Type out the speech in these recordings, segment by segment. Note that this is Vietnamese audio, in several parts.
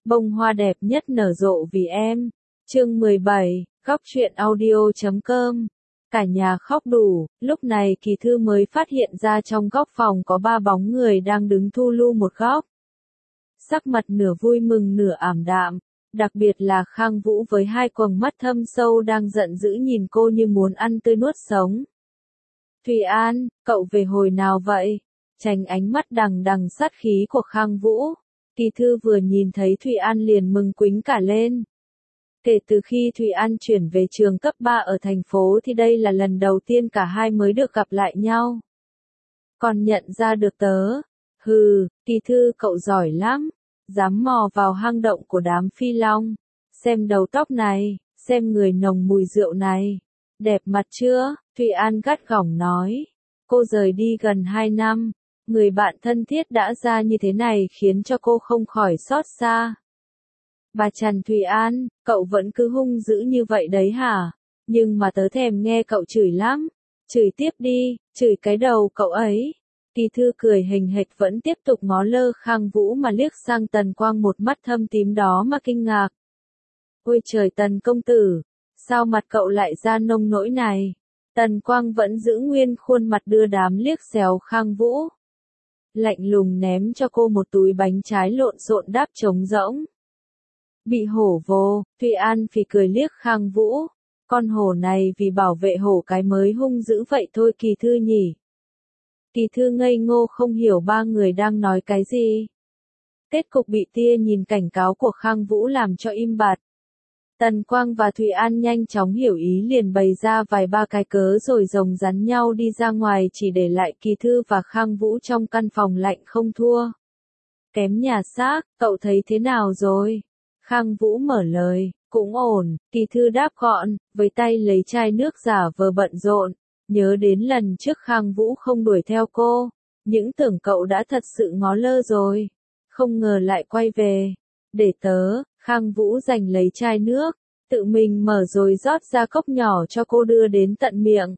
Bông hoa đẹp nhất nở rộ vì em. Chương 17, góc truyện audio.com. Cả nhà khóc đủ, lúc này Kỳ Thư mới phát hiện ra trong góc phòng có 3 bóng người đang đứng thu lu một góc. Sắc mặt nửa vui mừng nửa ảm đạm, đặc biệt là Khang Vũ với 2 quầng mắt thâm sâu đang giận dữ nhìn cô như muốn ăn tươi nuốt sống. Thùy An, cậu về hồi nào vậy? Tránh ánh mắt đằng đằng sát khí của Khang Vũ. Kỳ Thư vừa nhìn thấy Thùy An liền mừng quính cả lên. Kể từ khi Thùy An chuyển về trường cấp 3 ở thành phố thì đây là lần đầu tiên cả hai mới được gặp lại nhau. Còn nhận ra được tớ? Hừ, Kỳ Thư cậu giỏi lắm, dám mò vào hang động của đám phi long. Xem đầu tóc này, xem người nồng mùi rượu này. Đẹp mặt chưa? Thùy An gắt gỏng nói. Cô rời đi gần 2 năm. Người bạn thân thiết đã ra như thế này khiến cho cô không khỏi xót xa. Bà Trần Thùy An, cậu vẫn cứ hung dữ như vậy đấy hả? Nhưng mà tớ thèm nghe cậu chửi lắm. Chửi tiếp đi, chửi cái đầu cậu ấy. Kỳ Thư cười hình hệt vẫn tiếp tục ngó lơ Khang Vũ mà liếc sang Tần Quang một mắt thâm tím đó mà kinh ngạc. Ôi trời Tần công tử, sao mặt cậu lại ra nông nỗi này? Tần Quang vẫn giữ nguyên khuôn mặt đưa đám liếc xéo Khang Vũ. Lạnh lùng ném cho cô một túi bánh trái lộn xộn đáp trống rỗng. Bị hổ vồ, Thùy An phì cười liếc Khang Vũ. Con hổ này vì bảo vệ hổ cái mới hung dữ vậy thôi Kỳ Thư nhỉ. Kỳ Thư ngây ngô không hiểu ba người đang nói cái gì. Kết cục bị tia nhìn cảnh cáo của Khang Vũ làm cho im bặt. Tần Quang và Thùy An nhanh chóng hiểu ý liền bày ra vài ba cái cớ rồi rồng rắn nhau đi ra ngoài chỉ để lại Kỳ Thư và Khang Vũ trong căn phòng lạnh không thua. Kém nhà xác, cậu thấy thế nào rồi? Khang Vũ mở lời, cũng ổn, Kỳ Thư đáp gọn, với tay lấy chai nước giả vờ bận rộn. Nhớ đến lần trước Khang Vũ không đuổi theo cô, những tưởng cậu đã thật sự ngó lơ rồi. Không ngờ lại quay về. Để tớ, Khang Vũ giành lấy chai nước, tự mình mở rồi rót ra cốc nhỏ cho cô đưa đến tận miệng.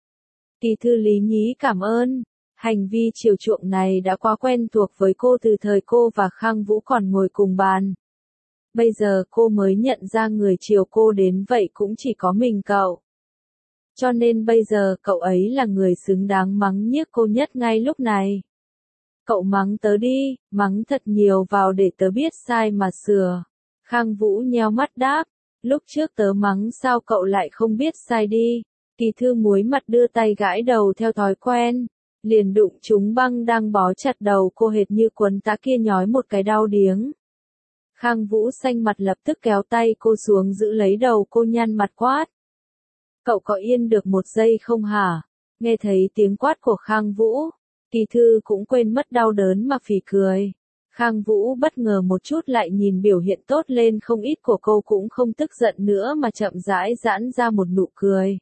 Kỳ Thư lý nhí cảm ơn. Hành vi chiều chuộng này đã quá quen thuộc với cô từ thời cô và Khang Vũ còn ngồi cùng bàn. Bây giờ cô mới nhận ra người chiều cô đến vậy cũng chỉ có mình cậu. Cho nên bây giờ cậu ấy là người xứng đáng mắng nhiếc cô nhất ngay lúc này. Cậu mắng tớ đi, mắng thật nhiều vào để tớ biết sai mà sửa. Khang Vũ nheo mắt đáp, lúc trước tớ mắng sao cậu lại không biết sai đi. Kỳ Thư muối mặt đưa tay gãi đầu theo thói quen, liền đụng trúng băng đang bó chặt đầu cô hệt như quấn tá kia nhói một cái đau điếng. Khang Vũ xanh mặt lập tức kéo tay cô xuống giữ lấy đầu cô nhăn mặt quát. Cậu có yên được một giây không hả? Nghe thấy tiếng quát của Khang Vũ, Kỳ Thư cũng quên mất đau đớn mà phì cười. Khang Vũ bất ngờ một chút lại nhìn biểu hiện tốt lên không ít của cô cũng không tức giận nữa mà chậm rãi giãn ra một nụ cười.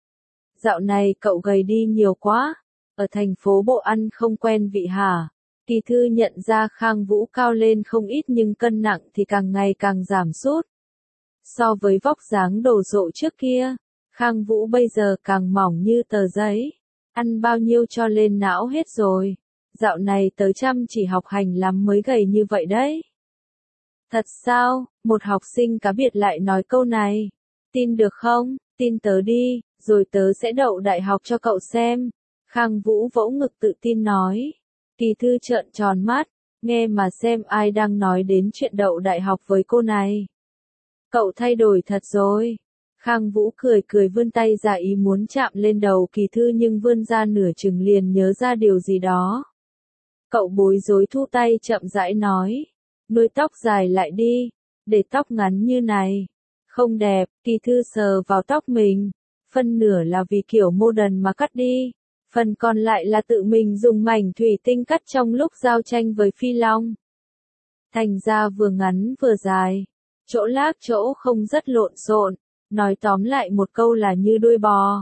Dạo này cậu gầy đi nhiều quá, ở thành phố bộ ăn không quen vị hả? Kỳ Thư nhận ra Khang Vũ cao lên không ít nhưng cân nặng thì càng ngày càng giảm sút. So với vóc dáng đồ sộ trước kia, Khang Vũ bây giờ càng mỏng như tờ giấy. Ăn bao nhiêu cho lên não hết rồi. Dạo này tớ chăm chỉ học hành lắm mới gầy như vậy đấy. Thật sao? Một học sinh cá biệt lại nói câu này. Tin được không? Tin tớ đi, rồi tớ sẽ đậu đại học cho cậu xem. Khang Vũ vỗ ngực tự tin nói. Kỳ Thư trợn tròn mắt, nghe mà xem ai đang nói đến chuyện đậu đại học với cô này. Cậu thay đổi thật rồi. Khang Vũ cười cười vươn tay ra ý muốn chạm lên đầu Kỳ Thư nhưng vươn ra nửa chừng liền nhớ ra điều gì đó. Cậu bối rối thu tay chậm rãi nói. Nuôi tóc dài lại đi, để tóc ngắn như này. Không đẹp, Kỳ Thư sờ vào tóc mình. Phân nửa là vì kiểu modern mà cắt đi. Phần còn lại là tự mình dùng mảnh thủy tinh cắt trong lúc giao tranh với phi long. Thành ra vừa ngắn vừa dài. Chỗ lác chỗ không rất lộn xộn. Nói tóm lại một câu là như đuôi bò.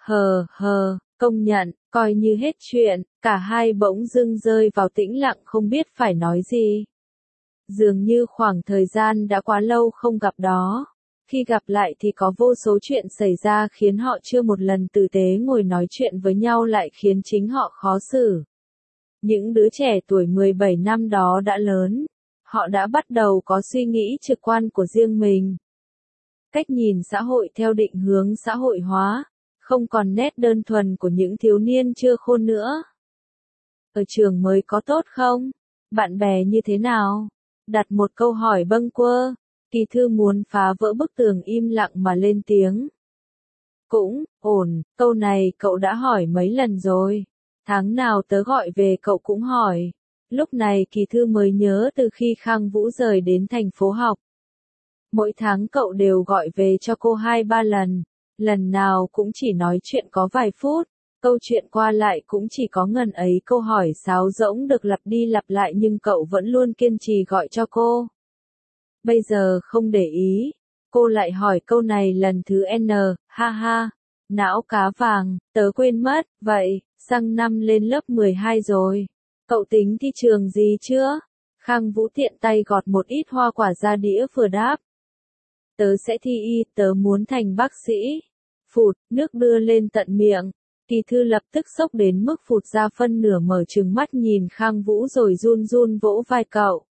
Công nhận, coi như hết chuyện, cả hai bỗng dưng rơi vào tĩnh lặng không biết phải nói gì. Dường như khoảng thời gian đã quá lâu không gặp đó. Khi gặp lại thì có vô số chuyện xảy ra khiến họ chưa một lần tử tế ngồi nói chuyện với nhau lại khiến chính họ khó xử. Những đứa trẻ tuổi 17 năm đó đã lớn. Họ đã bắt đầu có suy nghĩ trực quan của riêng mình. Cách nhìn xã hội theo định hướng xã hội hóa, không còn nét đơn thuần của những thiếu niên chưa khôn nữa. Ở trường mới có tốt không? Bạn bè như thế nào? Đặt một câu hỏi bâng quơ, Kỳ Thư muốn phá vỡ bức tường im lặng mà lên tiếng. Cũng, ổn, câu này cậu đã hỏi mấy lần rồi. Tháng nào tớ gọi về cậu cũng hỏi. Lúc này Kỳ Thư mới nhớ từ khi Khang Vũ rời đến thành phố học. Mỗi tháng cậu đều gọi về cho cô 2-3 lần. Lần nào cũng chỉ nói chuyện có vài phút. Câu chuyện qua lại cũng chỉ có ngần ấy câu hỏi sáo rỗng được lặp đi lặp lại nhưng cậu vẫn luôn kiên trì gọi cho cô. Bây giờ không để ý, cô lại hỏi câu này lần thứ N, ha ha, não cá vàng, tớ quên mất, vậy, sang năm lên lớp 12 rồi. Cậu tính thi trường gì chưa? Khang Vũ tiện tay gọt một ít hoa quả ra đĩa vừa đáp. Tớ sẽ thi y, tớ muốn thành bác sĩ. Phụt, nước đưa lên tận miệng. Kỳ Thư lập tức sốc đến mức phụt ra phân nửa mở trừng mắt nhìn Khang Vũ rồi run run vỗ vai cậu.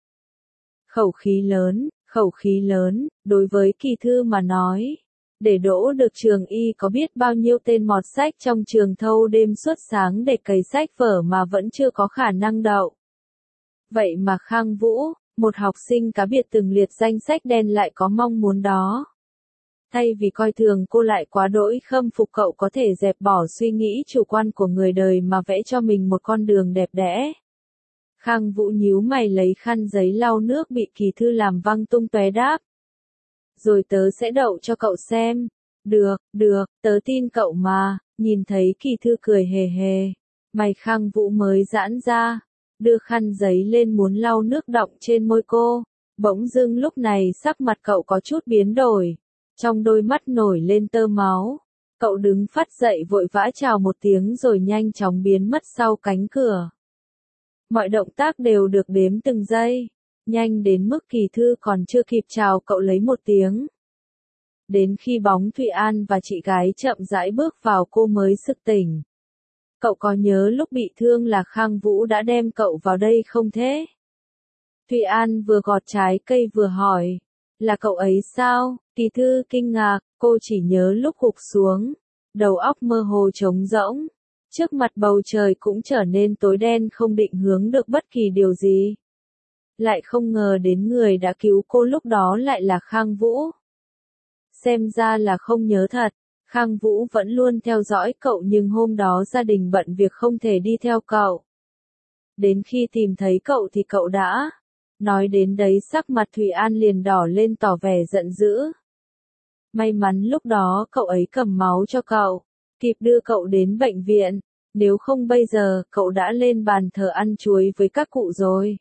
Khẩu khí lớn, đối với Kỳ Thư mà nói. Để đỗ được trường y có biết bao nhiêu tên mọt sách trong trường thâu đêm suốt sáng để cày sách vở mà vẫn chưa có khả năng đậu. Vậy mà Khang Vũ, một học sinh cá biệt từng liệt danh sách đen lại có mong muốn đó. Thay vì coi thường cô lại quá đỗi khâm phục cậu có thể dẹp bỏ suy nghĩ chủ quan của người đời mà vẽ cho mình một con đường đẹp đẽ. Khang Vũ nhíu mày lấy khăn giấy lau nước bị Kỳ Thư làm văng tung tóe đáp. Rồi tớ sẽ đậu cho cậu xem. Được, tớ tin cậu mà, nhìn thấy Kỳ Thư cười hề hề. Mày Khang Vũ mới giãn ra, đưa khăn giấy lên muốn lau nước đọng trên môi cô. Bỗng dưng lúc này sắc mặt cậu có chút biến đổi. Trong đôi mắt nổi lên tơ máu. Cậu đứng phắt dậy vội vã chào một tiếng rồi nhanh chóng biến mất sau cánh cửa. Mọi động tác đều được đếm từng giây. Nhanh đến mức Kỳ Thư còn chưa kịp chào cậu lấy một tiếng. Đến khi bóng Thụy An và chị gái chậm rãi bước vào cô mới sực tỉnh. Cậu có nhớ lúc bị thương là Khang Vũ đã đem cậu vào đây không thế? Thụy An vừa gọt trái cây vừa hỏi. Là cậu ấy sao? Kỳ Thư kinh ngạc, cô chỉ nhớ lúc gục xuống. Đầu óc mơ hồ trống rỗng. Trước mặt bầu trời cũng trở nên tối đen không định hướng được bất kỳ điều gì. Lại không ngờ đến người đã cứu cô lúc đó lại là Khang Vũ. Xem ra là không nhớ thật. Khang Vũ vẫn luôn theo dõi cậu nhưng hôm đó gia đình bận việc không thể đi theo cậu. Đến khi tìm thấy cậu thì cậu đã. Nói đến đấy sắc mặt Thụy An liền đỏ lên tỏ vẻ giận dữ. May mắn lúc đó cậu ấy cầm máu cho cậu, kịp đưa cậu đến bệnh viện, nếu không bây giờ cậu đã lên bàn thờ ăn chuối với các cụ rồi.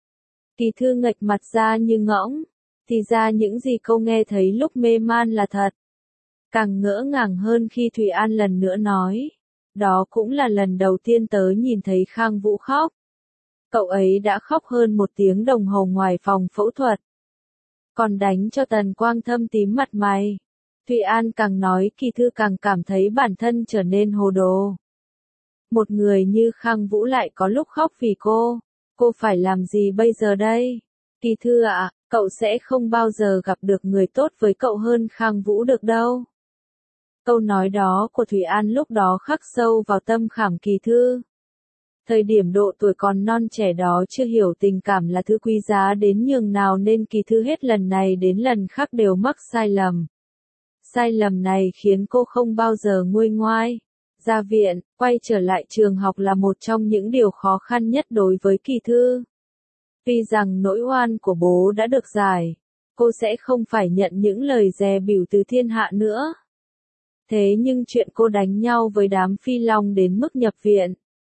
Kỳ Thư nghệch mặt ra như ngỗng, thì ra những gì cô nghe thấy lúc mê man là thật. Càng ngỡ ngàng hơn khi Thụy An lần nữa nói, đó cũng là lần đầu tiên tớ nhìn thấy Khang Vũ khóc. Cậu ấy đã khóc hơn 1 tiếng đồng hồ ngoài phòng phẫu thuật. Còn đánh cho Tần Quang Thâm tím mặt mày. Thụy An càng nói Kỳ Thư càng cảm thấy bản thân trở nên hồ đồ. Một người như Khang Vũ lại có lúc khóc vì cô phải làm gì bây giờ đây? Kỳ Thư ạ, cậu sẽ không bao giờ gặp được người tốt với cậu hơn Khang Vũ được đâu. Câu nói đó của Thụy An lúc đó khắc sâu vào tâm khảm Kỳ Thư. Thời điểm độ tuổi còn non trẻ đó chưa hiểu tình cảm là thứ quý giá đến nhường nào nên Kỳ Thư hết lần này đến lần khác đều mắc sai lầm. Sai lầm này khiến cô không bao giờ nguôi ngoai. Ra viện, quay trở lại trường học là một trong những điều khó khăn nhất đối với Kỳ Thư. Tuy rằng nỗi oan của bố đã được giải, cô sẽ không phải nhận những lời dè bỉu từ thiên hạ nữa. Thế nhưng chuyện cô đánh nhau với đám Phi Long đến mức nhập viện.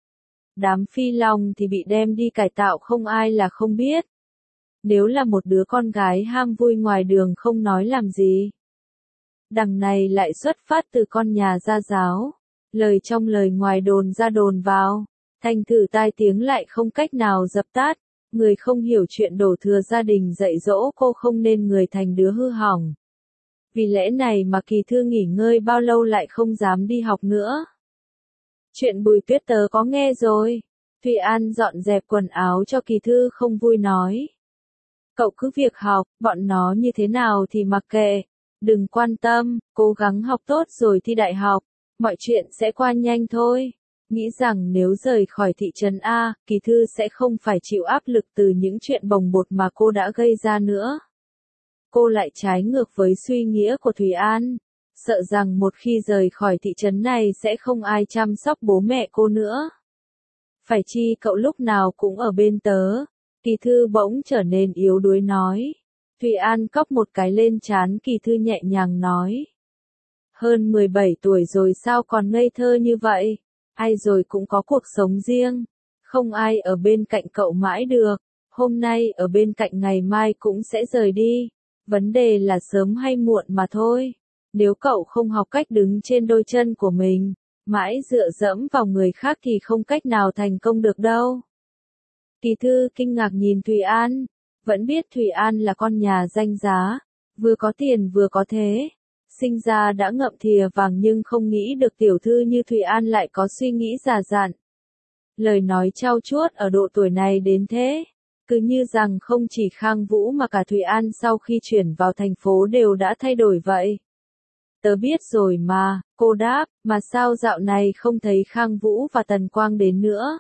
Đám Phi Long thì bị đem đi cải tạo không ai là không biết. Nếu là một đứa con gái ham vui ngoài đường không nói làm gì. Đằng này lại xuất phát từ con nhà gia giáo. Lời trong lời ngoài đồn ra đồn vào. Thành thử tai tiếng lại không cách nào dập tắt. Người không hiểu chuyện đổ thừa gia đình dạy dỗ cô không nên người thành đứa hư hỏng. Vì lẽ này mà Kỳ Thư nghỉ ngơi bao lâu lại không dám đi học nữa. Chuyện Bùi Tuyết tớ có nghe rồi. Thụy An dọn dẹp quần áo cho Kỳ Thư không vui nói. Cậu cứ việc học, bọn nó như thế nào thì mặc kệ. Đừng quan tâm, cố gắng học tốt rồi thi đại học. Mọi chuyện sẽ qua nhanh thôi. Nghĩ rằng nếu rời khỏi thị trấn A, Kỳ Thư sẽ không phải chịu áp lực từ những chuyện bồng bột mà cô đã gây ra nữa. Cô lại trái ngược với suy nghĩ của Thùy An. Sợ rằng một khi rời khỏi thị trấn này sẽ không ai chăm sóc bố mẹ cô nữa. Phải chi cậu lúc nào cũng ở bên tớ. Kỳ Thư bỗng trở nên yếu đuối nói. Thùy An cốc một cái lên trán Kỳ Thư nhẹ nhàng nói. Hơn 17 tuổi rồi sao còn ngây thơ như vậy? Ai rồi cũng có cuộc sống riêng. Không ai ở bên cạnh cậu mãi được. Hôm nay ở bên cạnh ngày mai cũng sẽ rời đi. Vấn đề là sớm hay muộn mà thôi. Nếu cậu không học cách đứng trên đôi chân của mình, mãi dựa dẫm vào người khác thì không cách nào thành công được đâu. Kỳ Thư kinh ngạc nhìn Thùy An. Vẫn biết Thùy An là con nhà danh giá. Vừa có tiền vừa có thế. Sinh ra đã ngậm thìa vàng nhưng không nghĩ được tiểu thư như Thùy An lại có suy nghĩ già dặn. Lời nói trau chuốt ở độ tuổi này đến thế. Cứ như rằng không chỉ Khang Vũ mà cả Thùy An sau khi chuyển vào thành phố đều đã thay đổi vậy. Tớ biết rồi mà, cô đáp, mà sao dạo này không thấy Khang Vũ và Tần Quang đến nữa.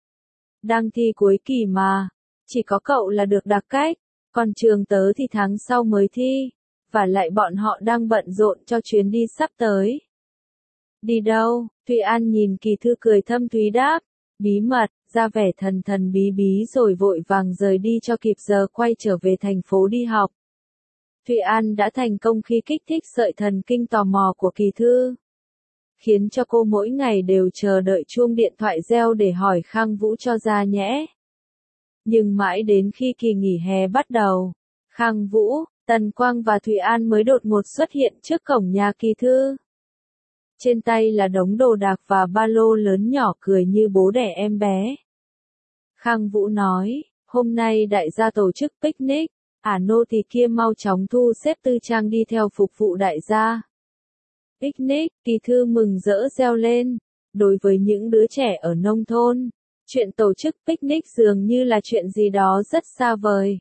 Đang thi cuối kỳ mà, chỉ có cậu là được đặc cách, còn trường tớ thì tháng sau mới thi, và lại bọn họ đang bận rộn cho chuyến đi sắp tới. Đi đâu? Thùy An nhìn Kỳ Thư cười thâm thúy đáp, bí mật, ra vẻ thần thần bí bí rồi vội vàng rời đi cho kịp giờ quay trở về thành phố đi học. Thùy An đã thành công khi kích thích sợi thần kinh tò mò của Kỳ Thư, khiến cho cô mỗi ngày đều chờ đợi chuông điện thoại reo để hỏi Khang Vũ cho ra nhẽ. Nhưng mãi đến khi kỳ nghỉ hè bắt đầu, Khang Vũ, Tần Quang và Thùy An mới đột ngột xuất hiện trước cổng nhà Kỳ Thư. Trên tay là đống đồ đạc và ba lô lớn nhỏ cười như bố đẻ em bé. Khang Vũ nói, hôm nay đại gia tổ chức picnic, nô tỳ kia mau chóng thu xếp tư trang đi theo phục vụ đại gia. Picnic, Kỳ Thư mừng rỡ reo lên. Đối với những đứa trẻ ở nông thôn, chuyện tổ chức picnic dường như là chuyện gì đó rất xa vời.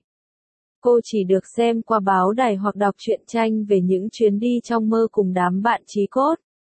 Cô chỉ được xem qua báo đài hoặc đọc truyện tranh về những chuyến đi trong mơ cùng đám bạn chí cốt.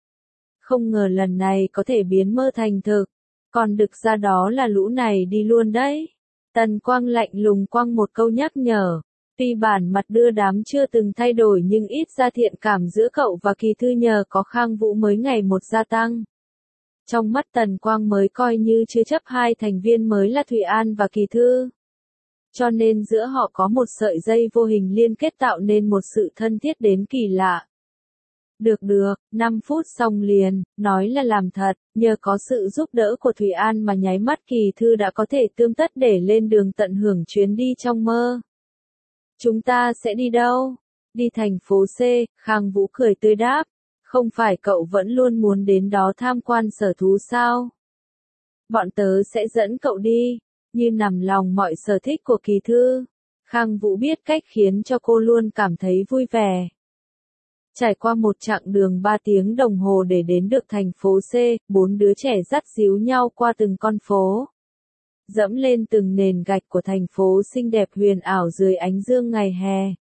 Không ngờ lần này có thể biến mơ thành thực, còn đực ra đó là lũ này đi luôn đấy. Tần Quang lạnh lùng quăng một câu nhắc nhở. Tuy bản mặt đưa đám chưa từng thay đổi nhưng ít ra thiện cảm giữa cậu và Kỳ Thư nhờ có Khang Vũ mới ngày một gia tăng. Trong mắt Tần Quang mới coi như chưa chấp hai thành viên mới là Thùy An và Kỳ Thư. Cho nên giữa họ có một sợi dây vô hình liên kết tạo nên một sự thân thiết đến kỳ lạ. Được, 5 phút xong liền, nói là làm thật, nhờ có sự giúp đỡ của Thùy An mà nháy mắt Kỳ Thư đã có thể tươm tất để lên đường tận hưởng chuyến đi trong mơ. Chúng ta sẽ đi đâu? Đi thành phố C, Khang Vũ cười tươi đáp. Không phải cậu vẫn luôn muốn đến đó tham quan sở thú sao? Bọn tớ sẽ dẫn cậu đi, như nằm lòng mọi sở thích của Kỳ Thư. Khang Vũ biết cách khiến cho cô luôn cảm thấy vui vẻ. Trải qua một chặng đường 3 tiếng đồng hồ để đến được thành phố C, 4 đứa trẻ dắt díu nhau qua từng con phố. Dẫm lên từng nền gạch của thành phố xinh đẹp huyền ảo dưới ánh dương ngày hè.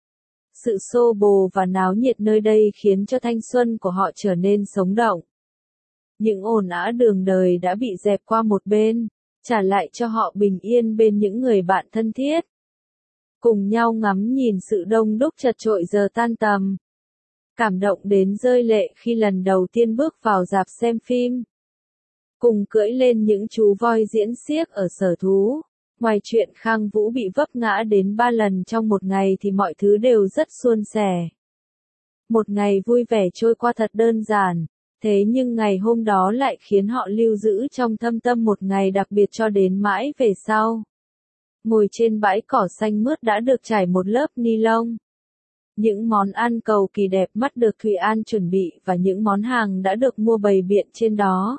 Sự xô bồ và náo nhiệt nơi đây khiến cho thanh xuân của họ trở nên sống động. Những ồn ào đường đời đã bị dẹp qua một bên, trả lại cho họ bình yên bên những người bạn thân thiết. Cùng nhau ngắm nhìn sự đông đúc chật chội giờ tan tầm. Cảm động đến rơi lệ khi lần đầu tiên bước vào rạp xem phim. Cùng cưỡi lên những chú voi diễn xiếc ở sở thú. Ngoài chuyện Khang Vũ bị vấp ngã đến 3 lần trong một ngày thì mọi thứ đều rất suôn sẻ. Một ngày vui vẻ trôi qua thật đơn giản, thế nhưng ngày hôm đó lại khiến họ lưu giữ trong thâm tâm một ngày đặc biệt cho đến mãi về sau. Ngồi trên bãi cỏ xanh mướt đã được trải một lớp ni lông. Những món ăn cầu kỳ đẹp mắt được Thùy An chuẩn bị và những món hàng đã được mua bày biện trên đó.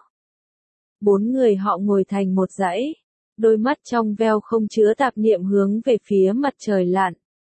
4 người họ ngồi thành một dãy, đôi mắt trong veo không chứa tạp niệm hướng về phía mặt trời lặn.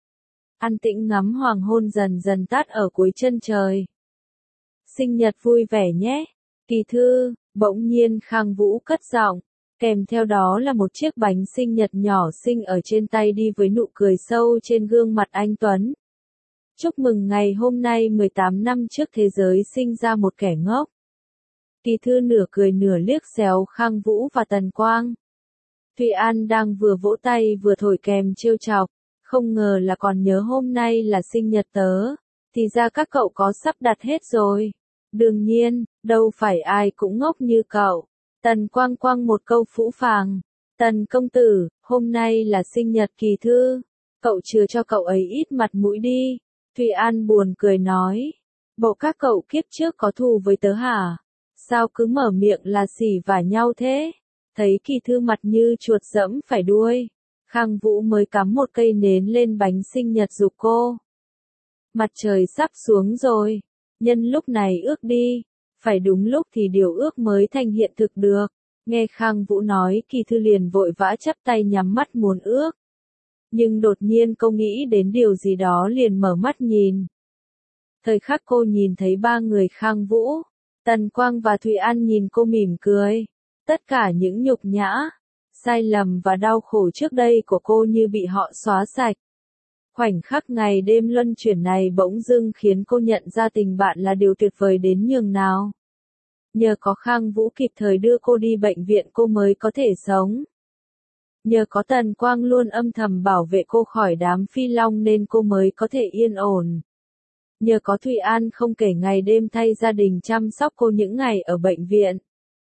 An tĩnh ngắm hoàng hôn dần dần tắt ở cuối chân trời. Sinh nhật vui vẻ nhé, Kỳ Thư, bỗng nhiên Khang Vũ cất giọng, Kèm theo đó là một chiếc bánh sinh nhật nhỏ xinh ở trên tay đi với nụ cười sâu trên gương mặt anh Tuấn. Chúc mừng ngày hôm nay 18 năm trước thế giới sinh ra một kẻ ngốc. Kỳ Thư nửa cười nửa liếc xéo Khang Vũ và Tần Quang. Thụy An đang vừa vỗ tay vừa thổi kèm trêu chọc, không ngờ là còn nhớ hôm nay là sinh nhật tớ, thì ra các cậu có sắp đặt hết rồi. Đương nhiên, đâu phải ai cũng ngốc như cậu. Tần Quang quăng một câu phũ phàng. Tần công tử, hôm nay là sinh nhật Kỳ Thư, cậu chừa cho cậu ấy ít mặt mũi đi. Thụy An buồn cười nói, bộ các cậu kiếp trước có thù với tớ hả? Sao cứ mở miệng là xỉ vả nhau thế? Thấy Kỳ Thư mặt như chuột dẫm phải đuôi, Khang Vũ mới cắm một cây nến lên bánh sinh nhật giục cô. Mặt trời sắp xuống rồi, nhân lúc này ước đi, phải đúng lúc thì điều ước mới thành hiện thực được. Nghe Khang Vũ nói, Kỳ Thư liền vội vã chắp tay nhắm mắt muốn ước. Nhưng đột nhiên cô nghĩ đến điều gì đó liền mở mắt nhìn. Thời khắc cô nhìn thấy ba người Khang Vũ, Tần Quang và Thụy An nhìn cô mỉm cười. Tất cả những nhục nhã, sai lầm và đau khổ trước đây của cô như bị họ xóa sạch. Khoảnh khắc ngày đêm luân chuyển này bỗng dưng khiến cô nhận ra tình bạn là điều tuyệt vời đến nhường nào. Nhờ có Khang Vũ kịp thời đưa cô đi bệnh viện cô mới có thể sống. Nhờ có Tần Quang luôn âm thầm bảo vệ cô khỏi đám phi long nên cô mới có thể yên ổn. Nhờ có Thụy An không kể ngày đêm thay gia đình chăm sóc cô những ngày ở bệnh viện.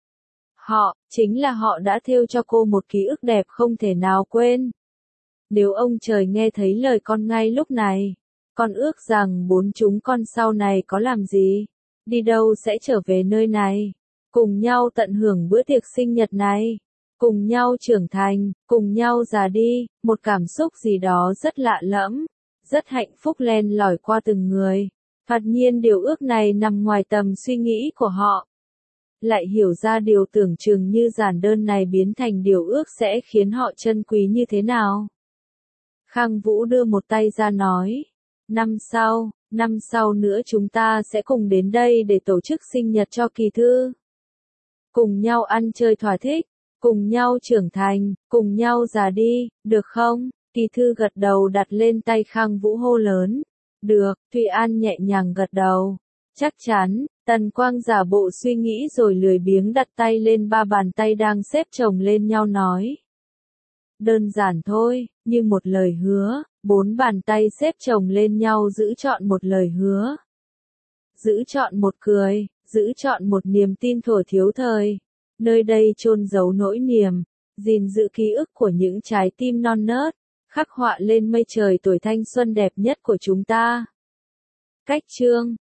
Chính là họ đã thêu cho cô một ký ức đẹp không thể nào quên. Nếu ông trời nghe thấy lời con ngay lúc này, con ước rằng bốn chúng con sau này có làm gì, đi đâu sẽ trở về nơi này, cùng nhau tận hưởng bữa tiệc sinh nhật này, cùng nhau trưởng thành, cùng nhau già đi, một cảm xúc gì đó rất lạ lẫm, rất hạnh phúc len lỏi qua từng người. Thoạt nhiên điều ước này nằm ngoài tầm suy nghĩ của họ. Lại hiểu ra điều tưởng chừng như giản đơn này biến thành điều ước sẽ khiến họ trân quý như thế nào. Khang Vũ đưa một tay ra nói, năm sau nữa chúng ta sẽ cùng đến đây để tổ chức sinh nhật cho Kỳ Thư. Cùng nhau ăn chơi thỏa thích, cùng nhau trưởng thành, cùng nhau già đi, được không? Kỳ Thư gật đầu đặt lên tay Khang Vũ hô lớn. Được, Thụy An nhẹ nhàng gật đầu. Chắc chắn. Tần Quang giả bộ suy nghĩ rồi lười biếng đặt tay lên ba bàn tay đang xếp chồng lên nhau nói. Đơn giản thôi, như một lời hứa, bốn bàn tay xếp chồng lên nhau giữ trọn một lời hứa. Giữ trọn một cười, giữ trọn một niềm tin thuở thiếu thời. Nơi đây chôn giấu nỗi niềm, gìn giữ ký ức của những trái tim non nớt, khắc họa lên mây trời tuổi thanh xuân đẹp nhất của chúng ta. Cách chương